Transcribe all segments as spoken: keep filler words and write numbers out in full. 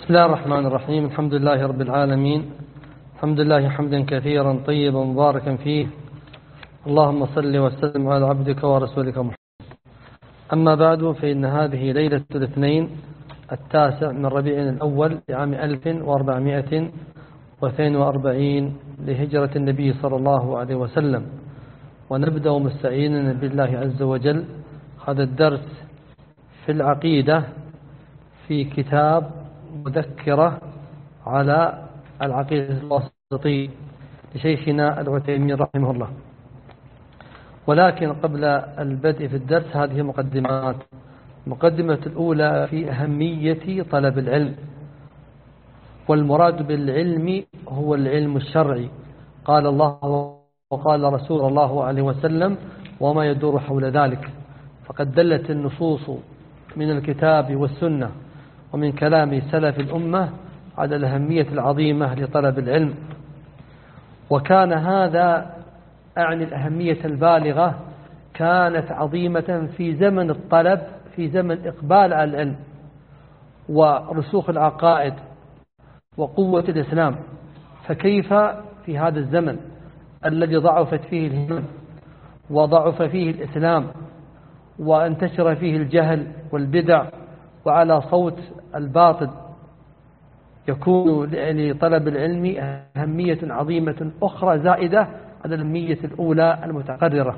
بسم الله الرحمن الرحيم. الحمد لله رب العالمين، الحمد لله حمدا كثيرا طيبا مباركا فيه، اللهم صل وسلم على عبدك ورسولك محمد. أما بعد، فإن هذه ليلة الاثنين التاسع من ربيع الأول لعام ألف وأربعمائة واثنين وأربعين لهجرة النبي صلى الله عليه وسلم، ونبدأ مستعينا بالله عز وجل هذا الدرس في العقيدة في كتاب مذكرة على العقيدة الواسطية لشيخنا العثيمين رحمه الله. ولكن قبل البدء في الدرس هذه مقدمات. المقدمة الأولى في أهمية طلب العلم، والمراد بالعلم هو العلم الشرعي. قال الله وقال رسول الله عليه وسلم وما يدور حول ذلك. فقد دلت النصوص من الكتاب والسنة ومن كلام سلف الأمة على الأهمية العظيمة لطلب العلم، وكان هذا أعني الأهمية البالغة كانت عظيمة في زمن الطلب، في زمن إقبال على العلم ورسوخ العقائد وقوة الإسلام. فكيف في هذا الزمن الذي ضعفت فيه الهمم وضعف فيه الإسلام وانتشر فيه الجهل والبدع وعلى صوت الباطل، يكون لطلب العلم أهمية عظيمة أخرى زائدة على الأهمية الأولى المتقررة.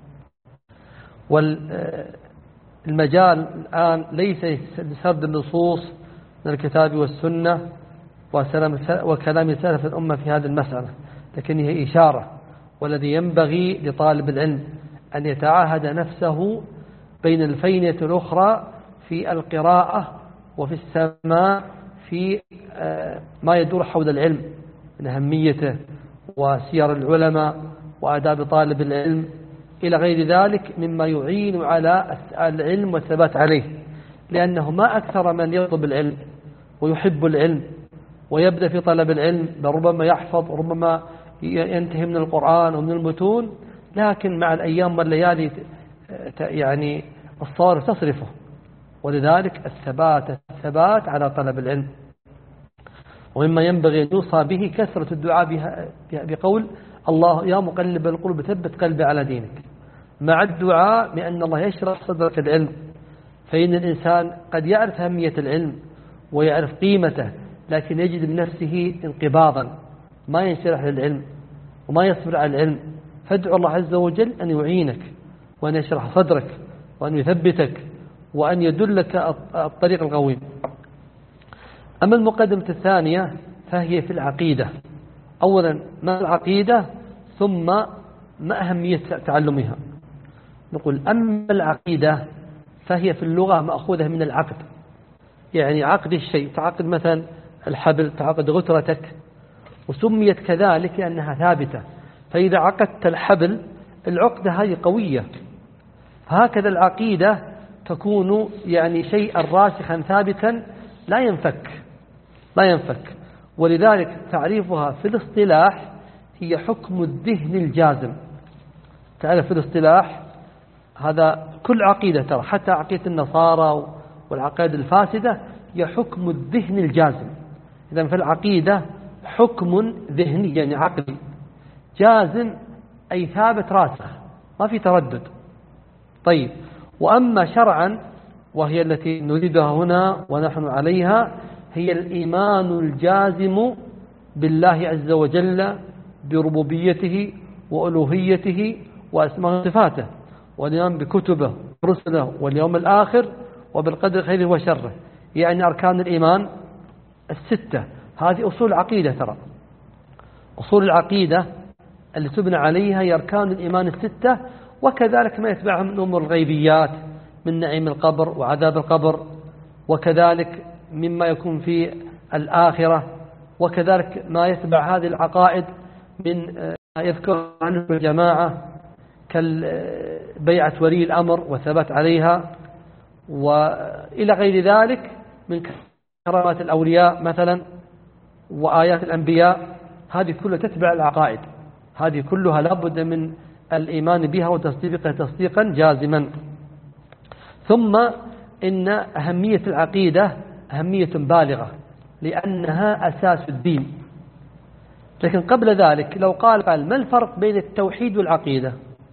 والمجال الآن ليس لسرد النصوص من الكتاب والسنة وكلام سلف الأمة في هذه المسألة، لكن هي إشارة. والذي ينبغي لطالب العلم أن يتعاهد نفسه بين الفينة الأخرى في القراءة وفي السماع في ما يدور حول العلم من أهميته وسير العلماء وآداب طالب العلم إلى غير ذلك مما يعين على العلم والثبات عليه. لأنه ما أكثر من يطلب العلم ويحب العلم ويبدأ في طلب العلم، ربما يحفظ وربما ينتهي من القرآن ومن المتون، لكن مع الأيام والليالي يعني الصور تصرفه. ولذلك الثبات الثبات على طلب العلم. ومما ينبغي أن يوصى به كثرة الدعاء بها بقول الله يا مقلب القلوب ثبت قلبي على دينك، مع الدعاء بأن الله يشرح صدرك العلم. فإن الإنسان قد يعرف أهمية العلم ويعرف قيمته، لكن يجد بنفسه انقباضا، ما ينشرح للعلم وما يصبر على العلم. فادعو الله عز وجل أن يعينك وأن يشرح صدرك وأن يثبتك وأن يدلك الطريق القويم. أما المقدمة الثانية فهي في العقيدة. أولا ما العقيدة، ثم ما أهمية تعلمها. نقول أما العقيدة فهي في اللغة مأخوذة من العقد، يعني عقد الشيء، تعقد مثلا الحبل، تعقد غترتك، وسميت كذلك لأنها ثابتة. فإذا عقدت الحبل العقدة هذه قوية. هكذا العقيدة تكون يعني شيئا راسخا ثابتا لا ينفك لا ينفك ولذلك تعريفها في الاصطلاح هي حكم الذهن الجازم. تعرف في الاصطلاح هذا كل عقيدة، ترى حتى عقيدة النصارى والعقائد الفاسدة هي حكم الذهن الجازم. إذن في العقيدة حكم ذهني يعني عقلي جازم، أي ثابت راسخ ما في تردد. طيب، وأما شرعا وهي التي نريدها هنا ونحن عليها هي الإيمان الجازم بالله عز وجل بربوبيته وألوهيته وأسماء وصفاته، والإيمان بكتبه ورسله واليوم الآخر وبالقدر خيره وشره، يعني أركان الإيمان الستة. هذه أصول العقيدة. ترى أصول العقيدة اللي تبنى عليها هي أركان الإيمان الستة، وكذلك ما يتبعها من أمور الغيبيات من نعيم القبر وعذاب القبر، وكذلك مما يكون في الآخرة، وكذلك ما يتبع هذه العقائد من ما يذكر عنه الجماعة كالبيعة ولي الأمر والثبات عليها، وإلى غير ذلك من كرامات الأولياء مثلا وآيات الأنبياء. هذه كلها تتبع العقائد، هذه كلها لابد من الإيمان بها وتصديقها تصديقا جازما. ثم إن أهمية العقيدة أهمية بالغة، لأنها أساس الدين. لكن قبل ذلك لو قال قال ما الفرق بين التوحيد والعقيدة؟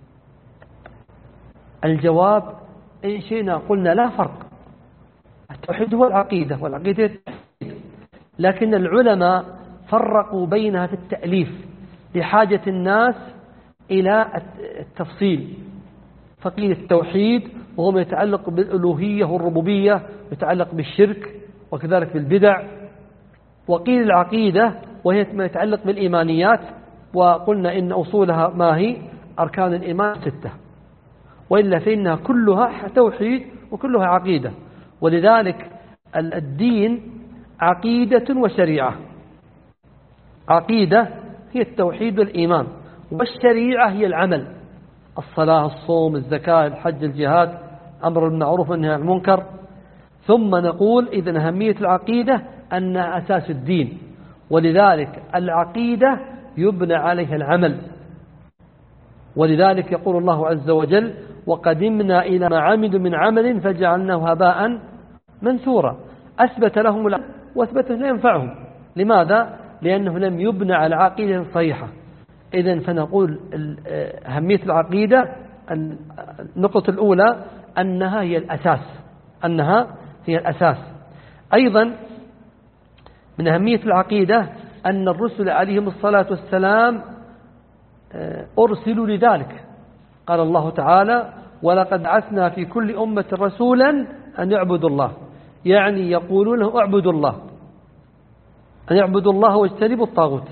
الجواب إن شئنا قلنا لا فرق، التوحيد هو العقيدة والعقيدة التوحيد، لكن العلماء فرقوا بينها في التأليف لحاجة الناس إلى التفصيل. فقيل التوحيد وهو ما يتعلق بالألوهية والربوبية، يتعلق بالشرك وكذلك بالبدع. وقيل العقيدة وهي ما يتعلق بالإيمانيات، وقلنا إن أصولها ما هي أركان الإيمان ستة، وإلا فإنها كلها توحيد وكلها عقيدة. ولذلك الدين عقيدة وشريعة. عقيدة هي التوحيد والإيمان، والشريعة هي العمل، الصلاة الصوم الزكاة الحج الجهاد أمر بالمعروف والنهي عن المنكر. ثم نقول إذن أهمية العقيدة أنها أساس الدين، ولذلك العقيدة يبنى عليها العمل. ولذلك يقول الله عز وجل وقدمنا إلى ما عملوا من عمل فجعلناه هباء منثورا. أثبت لهم العمل وأثبته لا ينفعهم. لماذا؟ لأنه لم يبنى على عقيدة صحيحة. إذن فنقول أهمية العقيدة النقطة الأولى أنها هي الأساس، أنها هي الأساس. أيضا من أهمية العقيدة أن الرسل عليهم الصلاة والسلام أرسلوا لذلك. قال الله تعالى ولقد بعثنا في كل أمة رسولا أن يعبدوا الله، يعني يقولون له اعبدوا الله، أن يعبدوا الله واجتنبوا الطاغوت.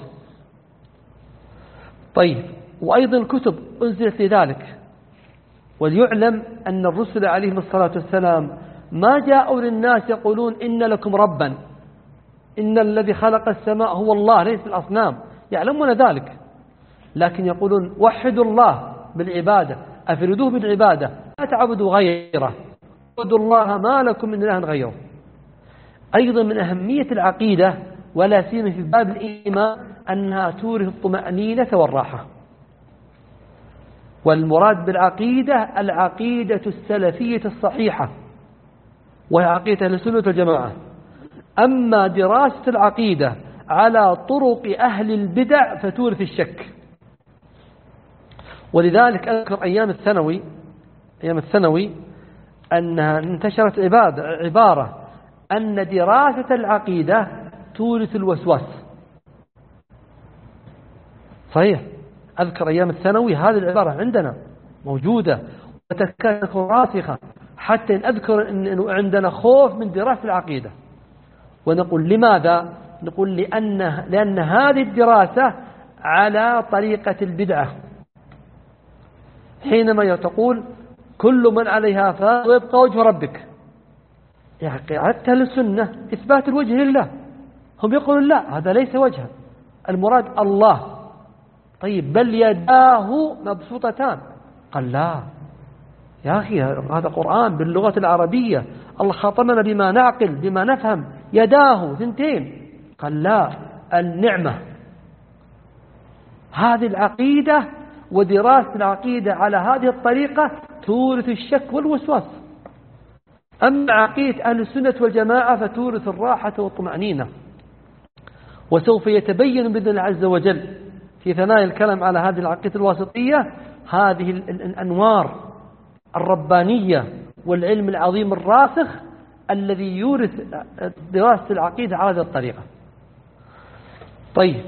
طيب، وأيضا الكتب أنزلت لذلك. وليعلم أن الرسل عليهم الصلاة والسلام ما جاءوا للناس يقولون إن لكم ربا، إن الذي خلق السماء هو الله ليس الأصنام، يعلمون ذلك، لكن يقولون وحدوا الله بالعبادة، أفردوه بالعبادة، لا تعبدوا غيره، اعبدوا الله ما لكم من إله غيره. أيضا من أهمية العقيدة ولا سيما في باب الإيمان أنها تورث الطمأنينة والراحة. والمراد بالعقيدة العقيدة السلفية الصحيحة، وهي عقيدة أهل السنة والجماعة. أما دراسة العقيدة على طرق أهل البدع فتورث الشك. ولذلك أذكر أيام الثانوي أيام الثانوي أنها انتشرت عبادة عبارة أن دراسة العقيدة تورث الوسواس. صحيح، أذكر أيام الثانوي هذه العبارة عندنا موجودة وتكاد تكون راسخة، حتى إن أذكر أنه عندنا خوف من دراسة العقيدة. ونقول لماذا؟ نقول لأن, لأن هذه الدراسة على طريقة البدعة، حينما تقول كل من عليها فان ويبقى وجه ربك، يعني حتى للسنة إثبات الوجه لله، هم يقولون لا هذا ليس وجها، المراد الله. طيب بل يداه مبسوطتان، قال لا يا أخي هذا قرآن باللغة العربية، الله خاطبنا بما نعقل بما نفهم، يداه ثنتين، قال لا النعمة. هذه العقيدة ودراسة العقيدة على هذه الطريقة تورث الشك والوسواس. أما عقيدة أهل السنة والجماعة فتورث الراحة والطمأنينة. وسوف يتبين بإذن الله عز وجل في ثنايا الكلام على هذه العقيدة الواسطية هذه الأنوار الربانية والعلم العظيم الراسخ الذي يورث دراسة العقيدة على هذه الطريقة. طيب،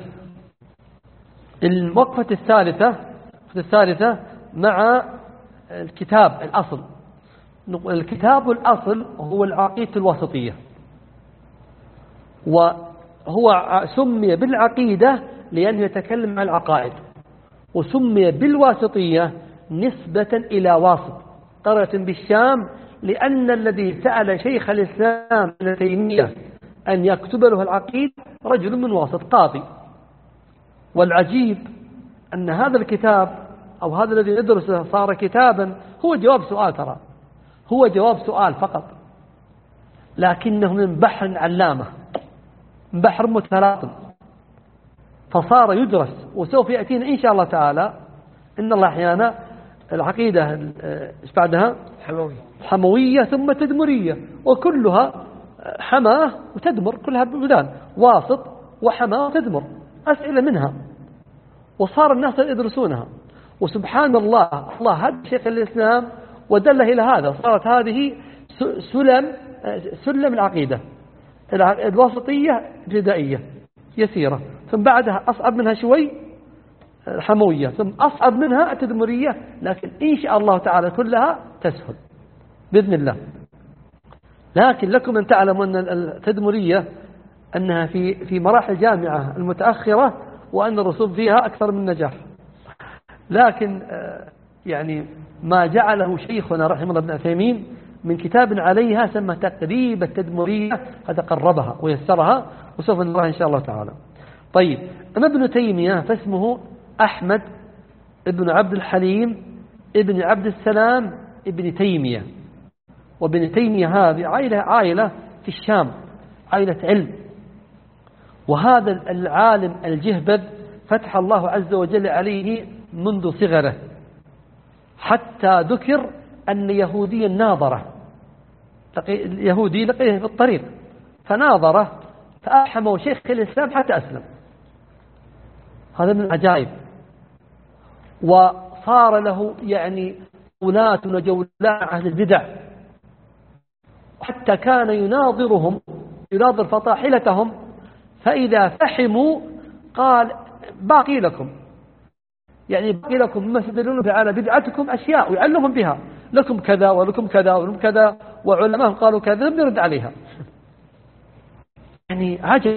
الوقفة الثالثة الثالثة مع الكتاب الأصل. الكتاب الأصل هو العقيدة الواسطية، وهو سمي بالعقيدة لأنه يتكلم عن العقائد، وسمي بالواسطية نسبة إلى واسط قرية بالشام، لأن الذي سأل شيخ الإسلام ابن تيمية أن يكتب له العقيدة رجل من واسط قاضي. والعجيب أن هذا الكتاب أو هذا الذي ندرسه صار كتابا هو جواب سؤال، ترى هو جواب سؤال فقط، لكنه من بحر علامة، من بحر متلاطم، فصار يدرس. وسوف يأتينا إن شاء الله تعالى إن الله أحيانا العقيدة إيش بعدها حموية حموية ثم تدمرية، وكلها حماه وتدمر كلها بلدان، واسط وحماه وتدمر، أسئلة منها، وصار الناس يدرسونها. وسبحان الله الله هدى شيخ الإسلام ودله إلى هذا، صارت هذه سلم سلم العقيدة، الوسطية ابتدائية يسيرة، ثم بعدها أصعب منها شوي الحموية، ثم أصعب منها التدمرية، لكن إن شاء الله تعالى كلها تسهل بإذن الله. لكن لكم أن تعلموا أن التدمرية أنها في في مراحل جامعة المتأخرة، وأن الرسوب فيها أكثر من نجاح. لكن يعني ما جعله شيخنا رحمه الله ابن عثيمين من كتاب عليها سمى تقريب التدمرية، هذا قربها ويسرها، وسوف نراها إن شاء الله تعالى. طيب، أما ابن تيمية فاسمه أحمد ابن عبد الحليم ابن عبد السلام ابن تيمية. وابن تيمية هذه عائلة عائلة في الشام، عائلة علم. وهذا العالم الجهبذ فتح الله عز وجل عليه منذ صغره، حتى ذكر أن يهوديا ناظره، يهودي لقيه في الطريق فناظره فأحمه شيخ الإسلام حتى أسلم. هذا من العجائب. وصار له يعني جولات وجولات أهل البدع، حتى كان يناظرهم، يناظر فطاحلتهم، فإذا فحموا قال باقي لكم، يعني باقي لكم مما تدلون على بدعتكم أشياء ويعلمهم بها، لكم كذا ولكم كذا ولكم كذا، وعلماء قالوا كذا لم يرد عليها. يعني عجب.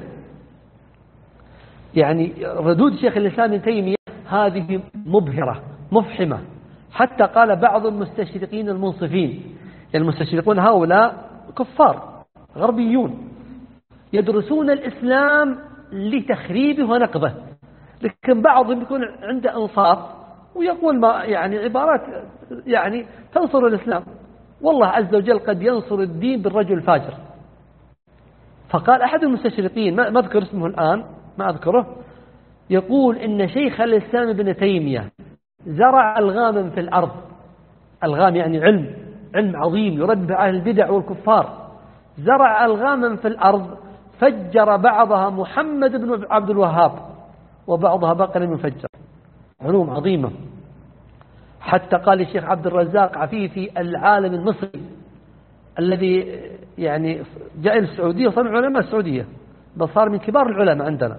يعني ردود شيخ الإسلام ابن تيمية هذه مبهرة مفحمة، حتى قال بعض المستشرقين المنصفين، يعني المستشرقون هؤلاء كفار غربيون يدرسون الإسلام لتخريبه ونقضه، لكن بعضهم يكون عنده انصاف ويقول ما يعني عبارات يعني تنصر الإسلام. والله عز وجل قد ينصر الدين بالرجل الفاجر. فقال أحد المستشرقين، ما أذكر اسمه الآن، ما أذكره، يقول إن شيخ الإسلام ابن تيمية زرع ألغاما في الأرض. ألغام يعني علم، علم عظيم يرد به أهل البدع والكفار. زرع ألغاما في الأرض فجر بعضها محمد بن عبد الوهاب وبعضها بقى لم يفجر. علوم عظيمة. حتى قال الشيخ عبد الرزاق عفيفي العالم المصري الذي يعني جاء السعودية وصار من علماء السعودية، بل صار من كبار العلماء عندنا.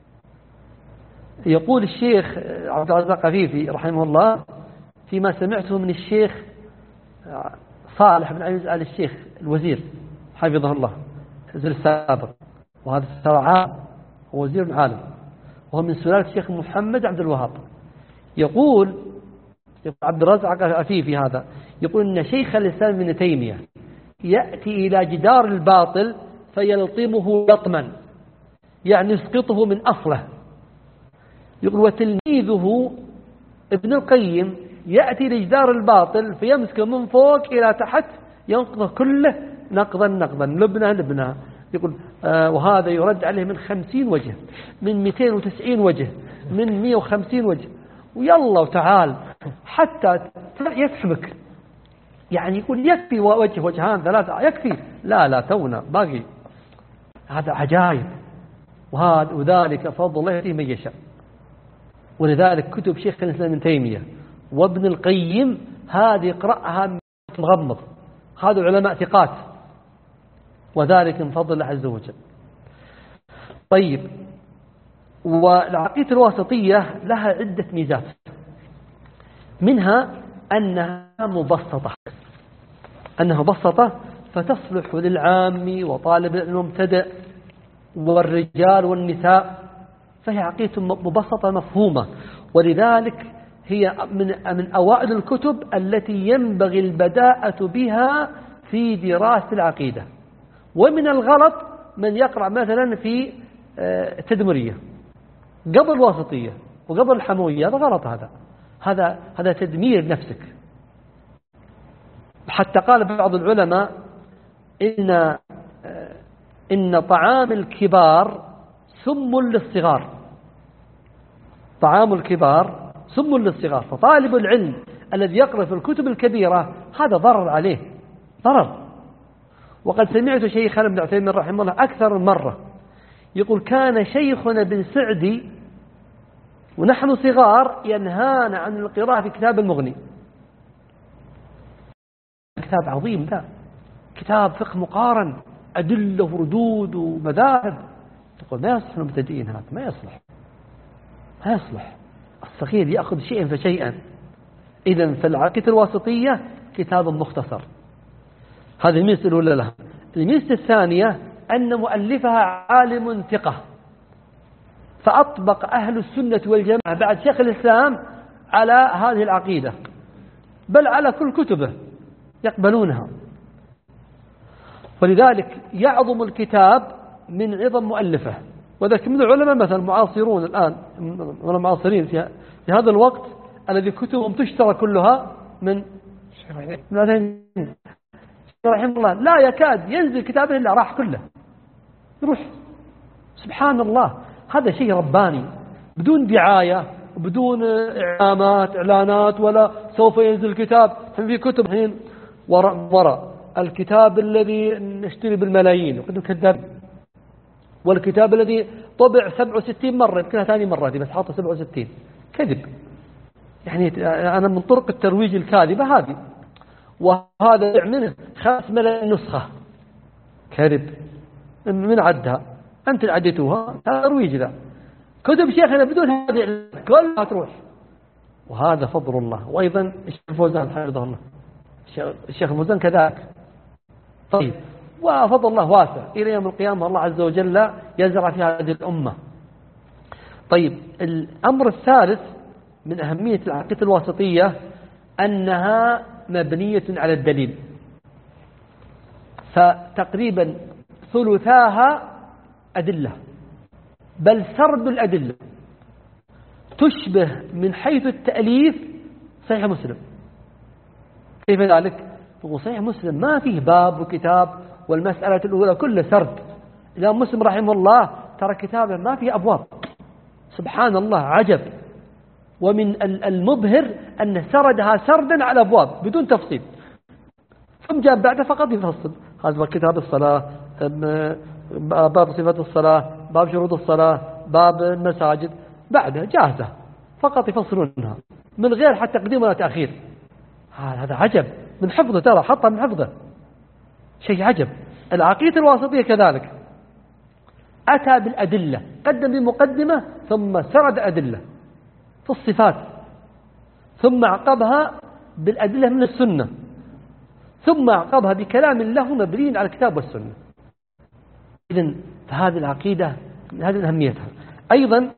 يقول الشيخ عبد الرزاق عفيفي رحمه الله فيما سمعته من الشيخ صالح بن عزيز آل الشيخ الوزير حفظه الله الوزير السابق، وهذا عالم وزير عالم، وهو من سلالة الشيخ محمد عبد الوهاب. يقول عبد الرزاق عفيفي هذا يقول إن شيخ الإسلام ابن تيمية يأتي إلى جدار الباطل فيلطمه لطما، يعني يسقطه من أصله. يقول وتلميذه ابن القيم يأتي لجدار الباطل فيمسكه من فوق إلى تحت ينقضه كله نقضا نقضا لبنة لبنة. يقول آه وهذا يرد عليه من خمسين وجه، من مئتين وتسعين وجه، من مئة وخمسين وجه، ويلا وتعال حتى يسحبك. يعني يقول يكفي وجه وجهان ثلاثة يكفي، لا لا تونا باقي. هذا عجائب. وهذا وذلك فضل الله يأتيه من يشاء. ولذلك كتب شيخ الإسلام ابن تيمية وابن القيم هذه اقرأها مغمض، هذا علماء ثقات، وذلك من فضل الله عز وجل. طيب، والعقيدة الواسطية لها عدة ميزات، منها أنها مبسطة، أنها مبسطة فتصلح للعام وطالب المبتدئ والرجال والنساء، فهي عقيدة مبسطة مفهومة. ولذلك هي من من أوائل الكتب التي ينبغي البداءة بها في دراسة العقيدة. ومن الغلط من يقرأ مثلا في التدمرية قبل الواسطية وقبل الحموية، هذا غلط. هذا هذا هذا تدمير نفسك. حتى قال بعض العلماء إن إن طعام الكبار سم للصغار، طعام الكبار سم للصغار. فطالب العلم الذي يقرأ في الكتب الكبيرة هذا ضرر عليه، ضرر. وقد سمعت شيخنا ابن عثيمين رحمه الله أكثر من مرة يقول كان شيخنا بن سعدي ونحن صغار ينهانا عن القراءة في كتاب المغني. كتاب عظيم ده، كتاب فقه مقارن، أدلة وردود ومذاهب. تقول ما يصلح المبتدئين، هذا ما يصلح، ما يصلح. الصغير يأخذ شيئا فشيئا. إذن فالعقيدة الواسطية كتاب مختصر. هذه الميزة الأولى لها. الميزة الثانية أن مؤلفها عالم ثقة، فأطبق أهل السنة والجماعة بعد شيخ الإسلام على هذه العقيدة، بل على كل كتبه يقبلونها. ولذلك يعظم الكتاب من عظم مؤلفه. وذلك من العلماء مثلا معاصرون الآن، من المعاصرين في هذا الوقت الذي كتبهم تشترى كلها من رحمه الله، لا يكاد ينزل كتابه إلا راح كله يروح. سبحان الله، هذا شيء رباني بدون دعاية وبدون إعلانات إعلانات ولا سوف ينزل كتاب. في كتب حين وراء وراء الكتاب الذي نشتري بالملايين وقد كذاب، والكتاب الذي طبع سبعة وستين مرة يمكنها ثاني مرة دي بس حاطة سبعة وستين، كذب. يعني أنا من طرق الترويج الكاذبة هذه. وهذا يعمله خمس ملايين نسخة، كذب. من عدها أنت عديتوها، ترويج ذا. كتب شيخنا بدون هذه كلها تروح. وهذا فضل الله. وأيضا الشيخ الفوزان حفظه الله، الشيخ الفوزان كذلك. طيب، وفضل الله واسع إلى يوم القيامة، الله عز وجل يزرع في هذه الأمة. طيب، الأمر الثالث من أهمية العقيدة الواسطية أنها مبنية على الدليل. فتقريبا ثلثاها أدلة، بل سرد الأدلة تشبه من حيث التأليف صحيح مسلم. كيف ذلك؟ صحيح مسلم ما فيه باب وكتاب والمسألة الأولى كله سرد. الإمام مسلم رحمه الله ترى كتابه ما فيه أبواب. سبحان الله، عجب. ومن المبهر أن سردها سردا على أبواب بدون تفصيل، ثم جاء بعد فقط يفصل. هذا كتاب الصلاة، باب صفة الصلاة، باب شروط الصلاة، باب المساجد، بعدها جاهزة فقط يفصلونها من غير حتى تقديم ولا تأخير. هذا عجب من حفظه، ترى حطها من حفظه، شيء عجب. العقيدة الواسطية كذلك أتى بالأدلة، قدم بمقدمة ثم سرد أدلة في الصفات، ثم عقبها بالأدلة من السنة، ثم عقبها بكلام له مبني على الكتاب والسنة. إذن فهذه العقيدة من هذه أهميتها. أيضا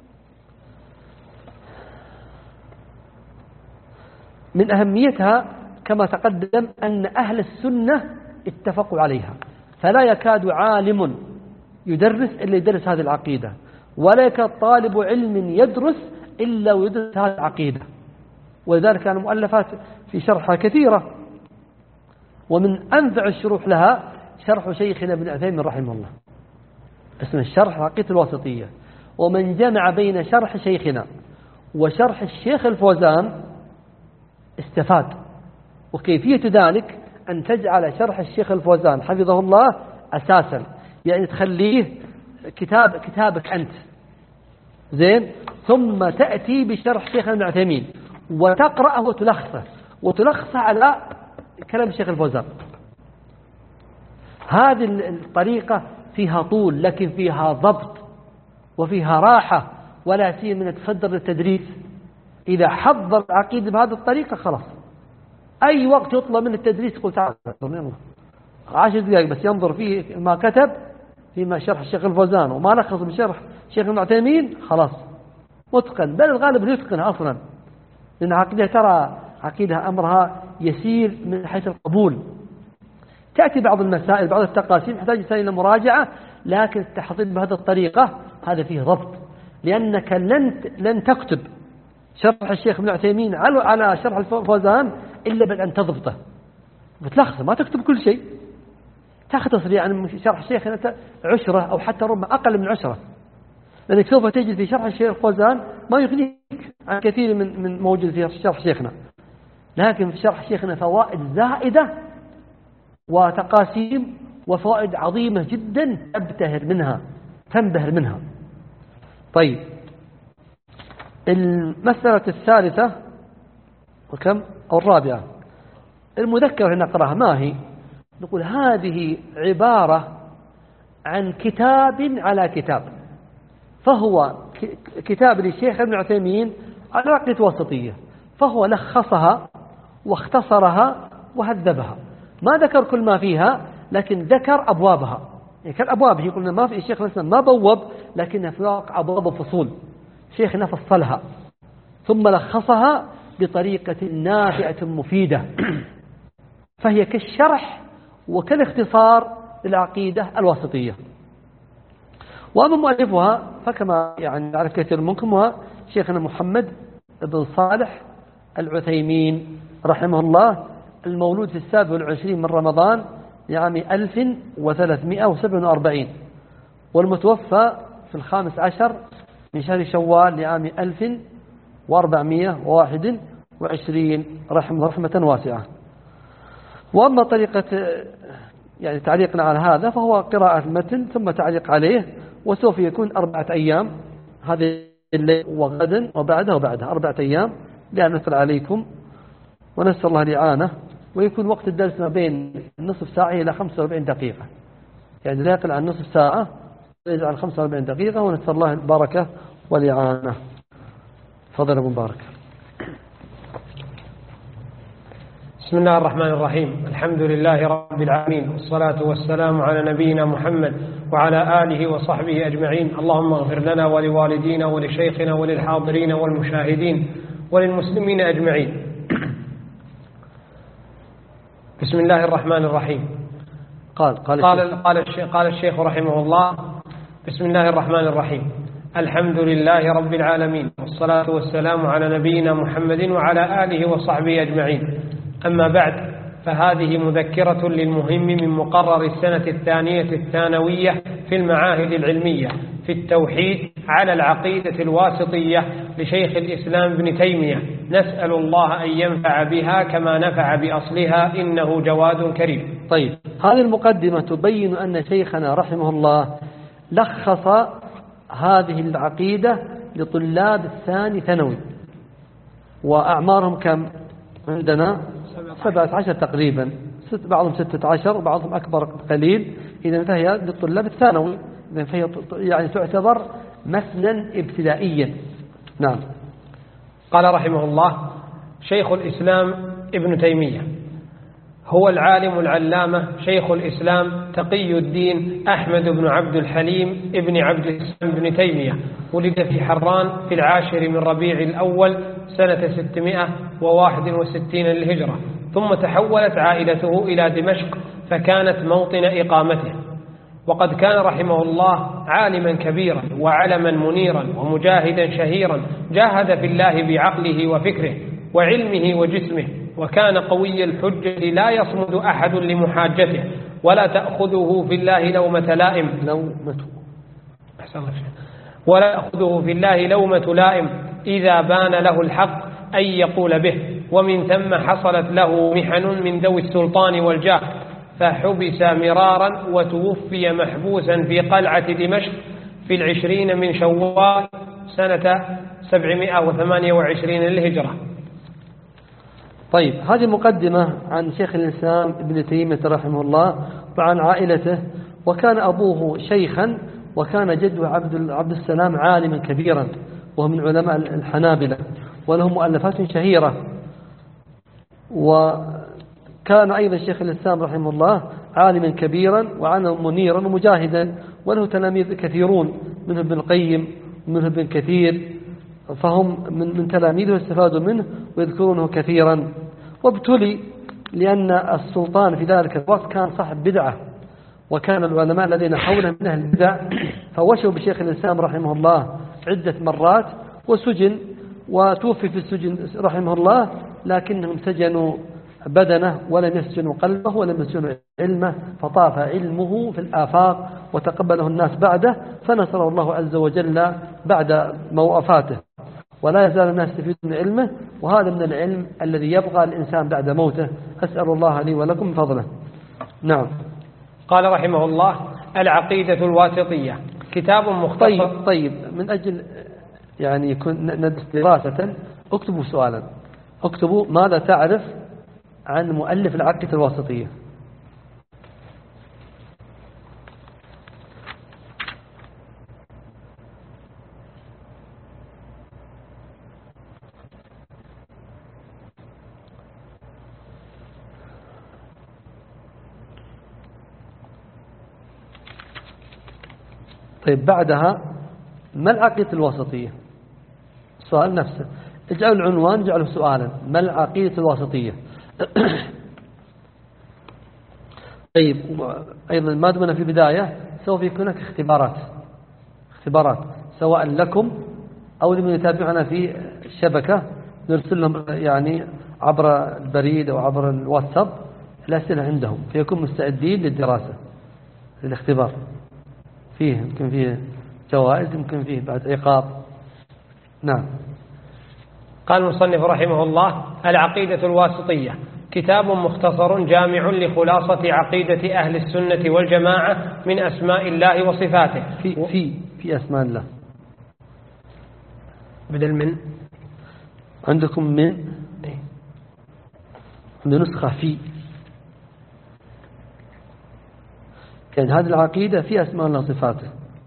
من أهميتها كما تقدم أن أهل السنة اتفقوا عليها، فلا يكاد عالم يدرس إلا يدرس هذه العقيدة، ولا يكاد طالب علم يدرس إلا ويدرس هذه العقيدة. ولذلك كان مؤلفات في شرحها كثيرة، ومن أنفع الشروح لها شرح شيخنا ابن عثيمين رحمه الله، اسم الشرح العقيدة الواسطية. ومن جمع بين شرح شيخنا وشرح الشيخ الفوزان استفاد. وكيفية ذلك أن تجعل شرح الشيخ الفوزان حفظه الله أساسا، يعني تخليه كتاب كتابك أنت زين، ثم تأتي بشرح شيخنا ابن عثيمين وتقرأه وتلخصه وتلخصه على كلام الشيخ الفوزان. هذه الطريقة فيها طول لكن فيها ضبط وفيها راحة، ولا سيما من تصدر للتدريس. إذا حضر العقيدة بهذه الطريقة خلاص أي وقت يطلب من التدريس يقول تعال عشر دقائق بس ينظر فيه ما كتب فيما شرح الشيخ الفوزان وما لخص بشرح الشيخ ابن عثيمين، خلاص متقن. بل الغالب يتقن أصلا، لأن عقيدة ترى عقيدة أمرها يسير من حيث القبول. تأتي بعض المسائل بعض التقاسيم تحتاج إلى مراجعة، لكن التحضير بهذه الطريقة هذا فيه ضبط، لأنك لن لن تكتب شرح الشيخ ابن عثيمين على على شرح الفوزان إلا بعد أن تضبطه بتلخصه، ما تكتب كل شيء، تختصر يعني شرح الشيخ أنت عشرة أو حتى ربما أقل من عشرة، لأنك سوف تجد في شرح الشيخ الفوزان ما يغنيك عن كثير من من موجود في شرح شيخنا. لكن في شرح شيخنا فوائد زائدة وتقاسيم وفوائد عظيمة جدا تبتهر منها تنبهر منها. طيب المسألة الثالثة وكم أو الرابعة المذكرة نقرأها ما هي؟ نقول هذه عبارة عن كتاب على كتاب، فهو كتاب للشيخ ابن عثيمين على عقيدة وسطية، فهو لخصها واختصرها وهذبها، ما ذكر كل ما فيها لكن ذكر أبوابها. يعني كالأبواب هي قلنا ما في الشيخ مثلا ما بوب، لكنها في واقع أبواب وفصول شيخنا فصلها ثم لخصها بطريقة نافعة مفيدة، فهي كالشرح وكالاختصار للعقيدة الوسطية. وأما مؤلفها فكما يعني نعرف كثير منكم هو شيخنا محمد بن صالح العثيمين رحمه الله، المولود في السابع والعشرين من رمضان لعام ألف وثلاثمائة وسبعة وأربعين، والمتوفى في الخامس عشر من شهر شوال لعام ألف وأربعمائة وواحد وعشرين رحمه رحمة واسعة. وأما طريقة يعني تعليقنا على هذا فهو قراءة المتن ثم تعليق عليه، وسوف يكون أربعة أيام، هذه الليل وغدا وبعدها وبعدها أربعة أيام لأن نثر عليكم، ونسأل الله الإعانة. ويكون وقت الدرس ما بين نصف ساعة إلى خمسة وأربعين دقيقة، يعني لا يقل عن نصف ساعة ويزيد عن خمسة وأربعين دقيقة، ونسأل الله البركة والإعانة. تفضل أبو مبارك. بسم الله الرحمن الرحيم، الحمد لله رب العالمين، والصلاة والسلام على نبينا محمد وعلى آله وصحبه أجمعين. اللهم اغفر لنا ولوالدينا ولشيخنا وللحاضرين والمشاهدين وللمسلمين أجمعين. بسم الله الرحمن الرحيم. قال قال قال قال الشيخ, قال الشيخ رحمه الله: بسم الله الرحمن الرحيم، الحمد لله رب العالمين، والصلاة والسلام على نبينا محمد وعلى آله وصحبه أجمعين. أما بعد، فهذه مذكرة للمهم من مقرر السنة الثانية الثانوية في المعاهد العلمية في التوحيد على العقيدة الواسطية لشيخ الإسلام ابن تيمية، نسأل الله أن ينفع بها كما نفع بأصلها، إنه جواد كريم. طيب، هذه المقدمة تبين أن شيخنا رحمه الله لخص هذه العقيدة لطلاب الثاني ثانوي، وأعمارهم كم عندنا؟ سبعة عشر تقريبا، ست بعضهم ستة عشر وبعضهم أكبر قليل. إذا فهي للطلاب الثانوي، إذا فهي يعني تعتبر مثلا ابتدائيا. نعم. قال رحمه الله: شيخ الإسلام ابن تيمية هو العالم العلامة شيخ الإسلام تقي الدين أحمد بن عبد الحليم ابن عبد السلام بن تيمية، ولد في حران في العاشر من ربيع الأول سنة ستمائة وواحد وستين للهجرة، ثم تحولت عائلته إلى دمشق فكانت موطن إقامته. وقد كان رحمه الله عالما كبيرا وعلما منيرا ومجاهدا شهيرا، جاهد في الله بعقله وفكره وعلمه وجسمه، وكان قوي الحجة لا يصمد أحد لمحاجته، ولا تأخذه في الله لومة لائم ولا يأخذه في الله لومة لائم إذا بان له الحق أن يقول به. ومن ثم حصلت له محن من ذوي السلطان والجاه، فحبس مرارا وتوفي محبوسا في قلعة دمشق في العشرين من شوال سنة سبعمائة وثمانية وعشرين للهجرة. طيب، هذه مقدمة عن شيخ الإسلام ابن تيمية رحمه الله وعن عائلته. وكان أبوه شيخا، وكان جده عبد عبد السلام عالما كبيرا، وهو من علماء الحنابلة، وله مؤلفات شهيرة. وكان أيضا شيخ الإسلام رحمه الله عالما كبيرا وعالما منيرا ومجاهدا، وله تلاميذ كثيرون، منهم ابن القيم ومنهم ابن كثير، فهم من من تلاميذه استفادوا منه ويذكرونه كثيرا. وابتلي لأن السلطان في ذلك الوقت كان صاحب بدعة، وكان العلماء الذين حوله من أهل البدع، فوشوا بشيخ الإسلام رحمه الله عدة مرات وسجن، وتوفي في السجن رحمه الله، لكنهم سجنوا بدنه ولم يسجنوا قلبه ولم يسجنوا علمه، فطاف علمه في الآفاق وتقبله الناس بعده، فنصره الله عز وجل بعد وفاته. ولا يزال الناس يستفيدون من علمه، وهذا من العلم الذي يبقى الإنسان بعد موته. أسأل الله لي ولكم من فضله. نعم. قال رحمه الله: العقيدة الواسطية كتاب مختصر. طيب, طيب من أجل يعني يكون ندرس دراسة، اكتبوا سؤالا، اكتبوا ماذا تعرف عن مؤلف العقيدة الواسطية؟ طيب بعدها ما العقيدة الواسطية؟ السؤال نفسه، اجعلوا العنوان اجعلوا سؤالا، ما العقيدة الواسطية؟ طيب أيضا ما دمنا في البداية سوف يكون هناك اختبارات اختبارات سواء لكم أو لمن يتابعنا في الشبكة، نرسل لهم يعني عبر البريد أو عبر الواتساب الأسئلة عندهم فيكون مستعدين للدراسة للاختبار. فيه يمكن فيه جوائز، يمكن فيه بعد عقاب. نعم. قال المصنف رحمه الله: العقيدة الواسطية كتاب مختصر جامع لخلاصة عقيدة أهل السنة والجماعة من أسماء الله وصفاته. في في في أسماء الله بدل من عندكم من عند نسخة في كان هذه العقيدة في أسماء الله وصفاته.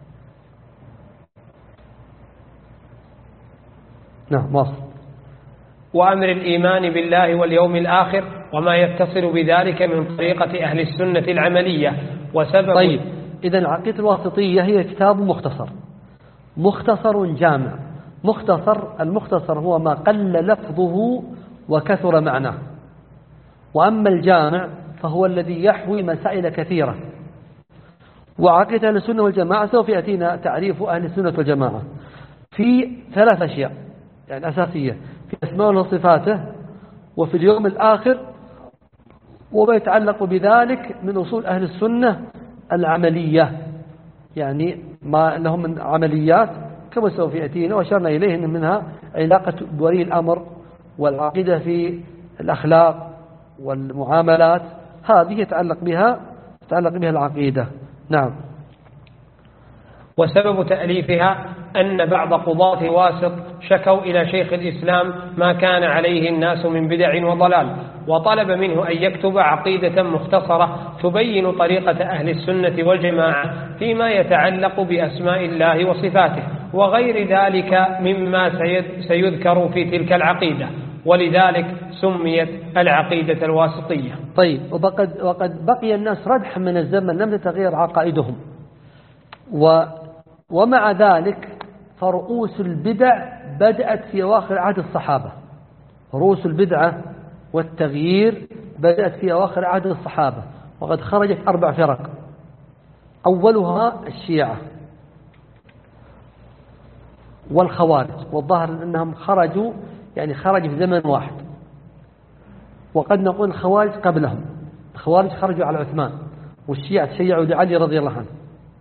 نعم واصل. وأمر الإيمان بالله واليوم الآخر وما يتصل بذلك من طريقة أهل السنة العملية وسبب. طيب إذن العقيدة الواسطية هي كتاب مختصر مختصر جامع. مختصر، المختصر هو ما قل لفظه وكثر معناه، وأما الجامع فهو الذي يحوي مسائل كثيرة. وعقيدة أهل السنة والجماعة سوف يأتينا تعريف أهل السنة والجماعة في ثلاث أشياء يعني أساسية: في أسماء وصفاته، وفي اليوم الآخر، وما يتعلق بذلك من أصول أهل السنة العملية، يعني ما لهم من عمليات كما سوف يأتينا وأشرنا إليه إن منها علاقة بولي الأمر والعقيدة في الأخلاق والمعاملات، هذه يتعلق بها يتعلق بها العقيدة. نعم. وسبب تأليفها أن بعض قضاة واسط شكوا إلى شيخ الإسلام ما كان عليه الناس من بدع وضلال، وطلب منه أن يكتب عقيدة مختصرة تبين طريقة أهل السنة والجماعة فيما يتعلق بأسماء الله وصفاته وغير ذلك مما سيذكر في تلك العقيدة، ولذلك سميت العقيدة الواسطية. طيب وقد, وقد بقي الناس ردحا من الزمن لم تتغير عقائدهم، و ومع ذلك فرؤوس البدع بدأت في أواخر عهد الصحابة. رؤوس البدعة والتغيير بدأت في أواخر عهد الصحابة، وقد خرجت أربع فرق. أولها الشيعة والخوارج، والظاهر أنهم خرجوا يعني خرجوا في زمن واحد، وقد نقول الخوارج قبلهم. الخوارج خرجوا على عثمان، والشيعة تشيعوا لعلي رضي الله عنه،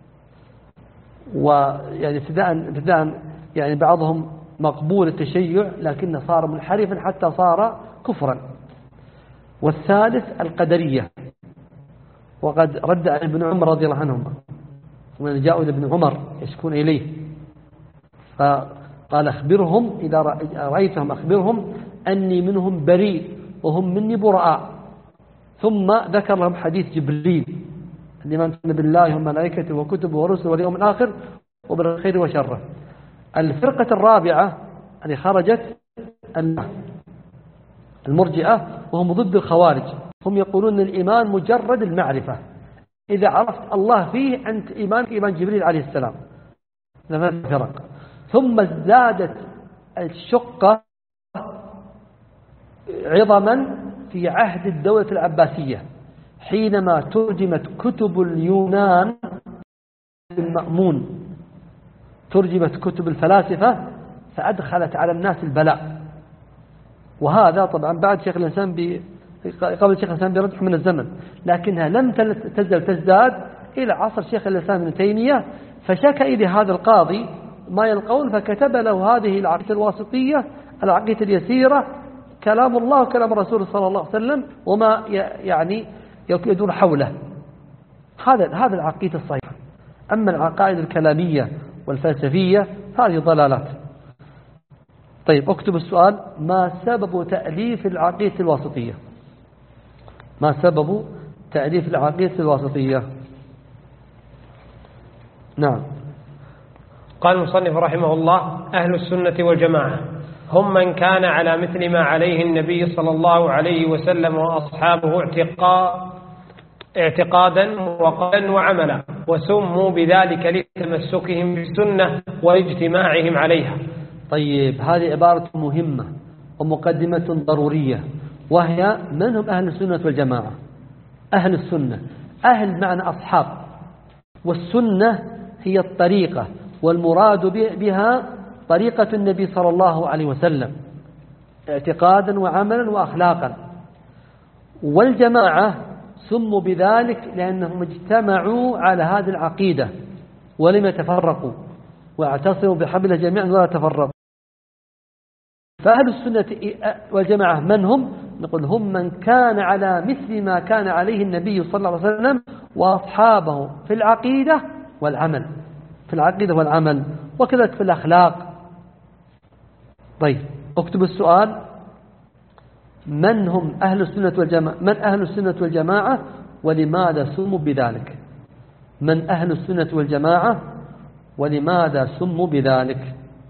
ويعني ابتداء ابتداء يعني بعضهم مقبول التشيع لكنه صار منحرفا حتى صار كفرا. والثالث القدرية، وقد رد عن ابن عمر رضي الله عنهما، ومن جاءوا إلى ابن عمر يشكون إليه فقال: أخبرهم إذا رأيتهم أخبرهم أني منهم بريء وهم مني براء. ثم ذكر لهم حديث جبريل: الإيمان بالله وملائكته وكتبه ورسله واليوم الآخر وبالخير وشره. الفرقة الرابعة اللي خرجت المرجئة، وهم ضد الخوارج، هم يقولون أن الإيمان مجرد المعرفة، إذا عرفت الله فيه أنت إيمانك إيمان جبريل عليه السلام. فرق. ثم زادت الشقة عظما في عهد الدولة العباسية حينما ترجمت كتب اليونان المأمون، ترجمت كتب الفلاسفة فأدخلت على الناس البلاء. وهذا طبعا بعد شيخ الإنسان ب... قبل شيخ الإنسان برجح من الزمن، لكنها لم تزل تزداد إلى عصر شيخ الإسلام ابن تيمية، فشكى إلى هذا القاضي ما يلقون فكتب له هذه العقيدة الواسطية، العقيدة اليسيرة، كلام الله وكلام الرسول صلى الله عليه وسلم، وما يعني يدور حوله. هذا هذا العقيدة الصحيحة. أما العقائد الكلامية والفلسفية هذه ضلالات. طيب اكتب السؤال: ما سبب تأليف العقيدة الواسطية؟ ما سبب تأليف العقيدة الواسطية؟ نعم. قال المصنف رحمه الله: أهل السنة والجماعة هم من كان على مثل ما عليه النبي صلى الله عليه وسلم وأصحابه اعتقا اعتقادا وقولا وعملا، وسموا بذلك لتمسكهم بالسنة واجتماعهم عليها. طيب هذه عبارة مهمة ومقدمة ضرورية، وهي: من هم أهل السنة والجماعة؟ أهل السنة، أهل معنى أصحاب، والسنة هي الطريقة، والمراد بها طريقة النبي صلى الله عليه وسلم اعتقادا وعملا وأخلاقا. والجماعة سموا بذلك لأنهم اجتمعوا على هذه العقيدة ولم يتفرقوا، واعتصموا بحبل جميعا ولا تفرقوا. فأهل السنة والجماعة من هم؟ نقول: هم من كان على مثل ما كان عليه النبي صلى الله عليه وسلم وأصحابه في العقيدة والعمل، في العقيدة والعمل، وكذلك في الأخلاق. طيب اكتب السؤال: من هم أهل السنة والجماعة؟ من أهل السنة والجماعة ولماذا سموا بذلك؟ من أهل السنة والجماعة ولماذا سموا بذلك؟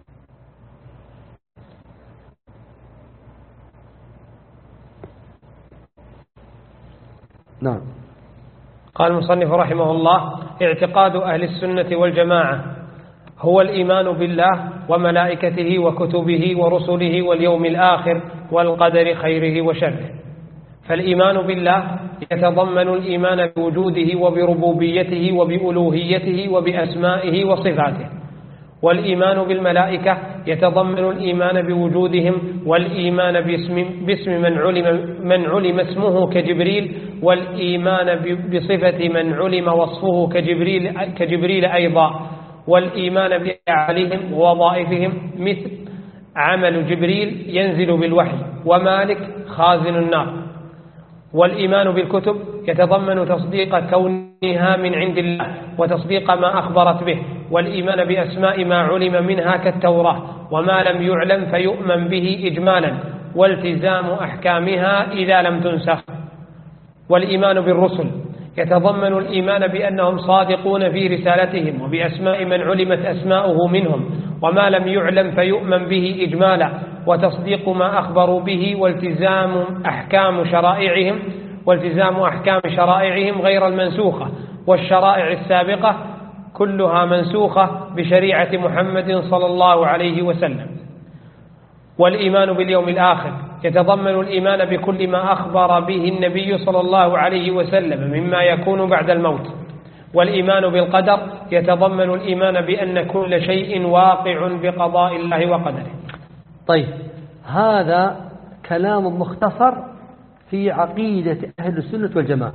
نعم. قال المصنف رحمه الله: اعتقاد أهل السنة والجماعة هو الإيمان بالله وملائكته وكتبه ورسله واليوم الآخر والقدر خيره وشره. فالإيمان بالله يتضمن الإيمان بوجوده وبربوبيته وبألوهيته وبأسمائه وصفاته. والإيمان بالملائكة يتضمن الإيمان بوجودهم والإيمان باسم, باسم من علم, من علم اسمه كجبريل، والإيمان بصفة من علم وصفه كجبريل, كجبريل أيضا، والإيمان بأعمالهم ووظائفهم مثل عمل جبريل ينزل بالوحي، ومالك خازن النار. والإيمان بالكتب يتضمن تصديق كونها من عند الله وتصديق ما أخبرت به، والإيمان بأسماء ما علم منها كالتوراة، وما لم يعلم فيؤمن به إجمالا، والتزام أحكامها إذا لم تنسخ. والإيمان بالرسل يتضمن الإيمان بأنهم صادقون في رسالتهم وبأسماء من علمت أسماؤه منهم، وما لم يعلم فيؤمن به إجمالا، وتصديق ما أخبروا به، والتزام أحكام شرائعهم والتزام أحكام شرائعهم غير المنسوخة، والشرائع السابقة كلها منسوخة بشريعة محمد صلى الله عليه وسلم. والإيمان باليوم الآخر يتضمن الإيمان بكل ما أخبر به النبي صلى الله عليه وسلم مما يكون بعد الموت. والإيمان بالقدر يتضمن الإيمان بأن كل شيء واقع بقضاء الله وقدره. طيب هذا كلام مختصر في عقيدة أهل السنة والجماعة،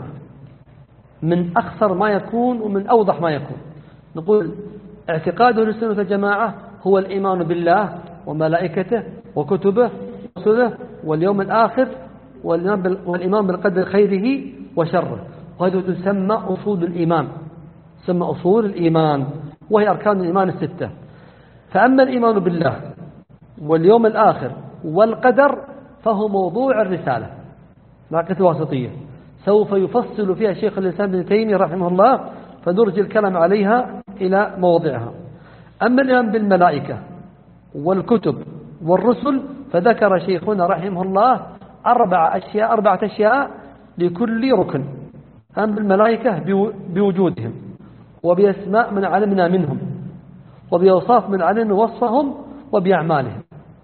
من أخصر ما يكون ومن أوضح ما يكون. نقول: اعتقاد أهل السنة والجماعة هو الإيمان بالله وملائكته وكتبه ورسله واليوم الآخر والإيمان بالقدر خيره وشره. وهذا تسمى أصول الإيمان، تسمى أصول الإيمان، وهي أركان الإيمان الستة. فأما الإيمان بالله واليوم الآخر والقدر فهو موضوع الرسالة العقيدة الواسطية، سوف يفصل فيها شيخ الإسلام ابن تيمية رحمه الله، فنرجي الكلام عليها إلى موضعها. أما الإيمان بالملائكة والكتب والرسل فذكر شيخنا رحمه الله أربع أشياء أربعة أشياء لكل ركن. أما بالملائكة بوجودهم، وبأسماء من علمنا منهم، وبأوصاف من علمنا وصفهم، وبأعمالهم.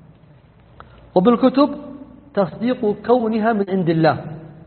وبالكتب تصديق كونها من عند الله،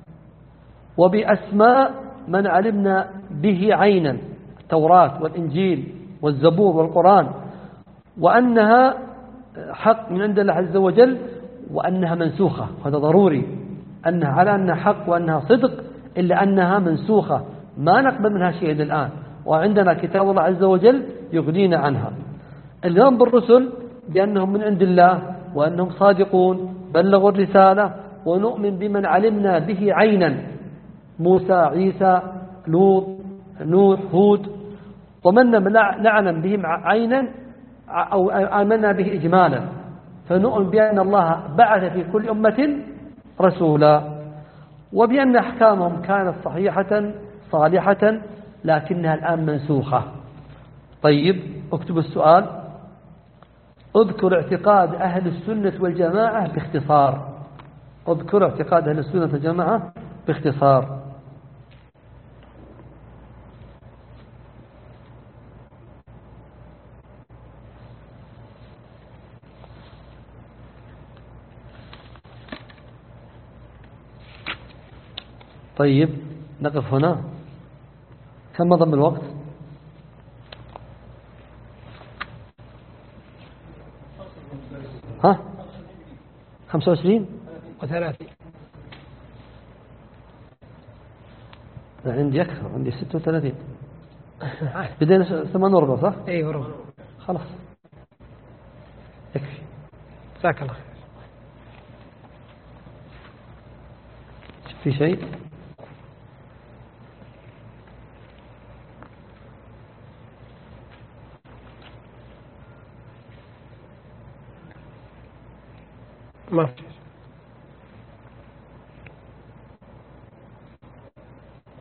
وبأسماء من علمنا به عينا، التوراة والإنجيل والزبور والقرآن، وأنها حق من عند الله عز وجل، وأنها منسوخة. هذا ضروري، أنها على أنها حق وأنها صدق، إلا أنها منسوخة ما نقبل منها شيء إلى الآن، وعندنا كتاب الله عز وجل يغنينا عنها. الإيمان بالرسل بأنهم من عند الله وأنهم صادقون بلغوا الرسالة، ونؤمن بمن علمنا به عينا موسى، عيسى، لوط، نوح، هود، ومن لم نعلم بهم عينا أو آمنا به إجمالا، فنؤمن بأن الله بعث في كل أمة رسولا، وبأن أحكامهم كانت صحيحة صالحة لكنها الآن منسوخة. طيب، اكتب السؤال: اذكر اعتقاد أهل السنة والجماعة باختصار. اذكر اعتقاد أهل السنة والجماعة باختصار. طيب، نقف هنا. كم مضى من الوقت؟ ها؟ خمسة وعشرين وثلاثين. عندي أكثر، عندي ستة وثلاثين. بدينا ثمان وربع صح؟ اي وربع. خلاص يكفي. جزاك الله. في شيء؟ ما في.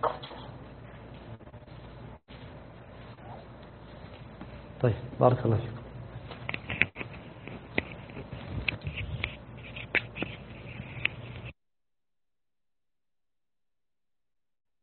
طيب، بارك الله فيك.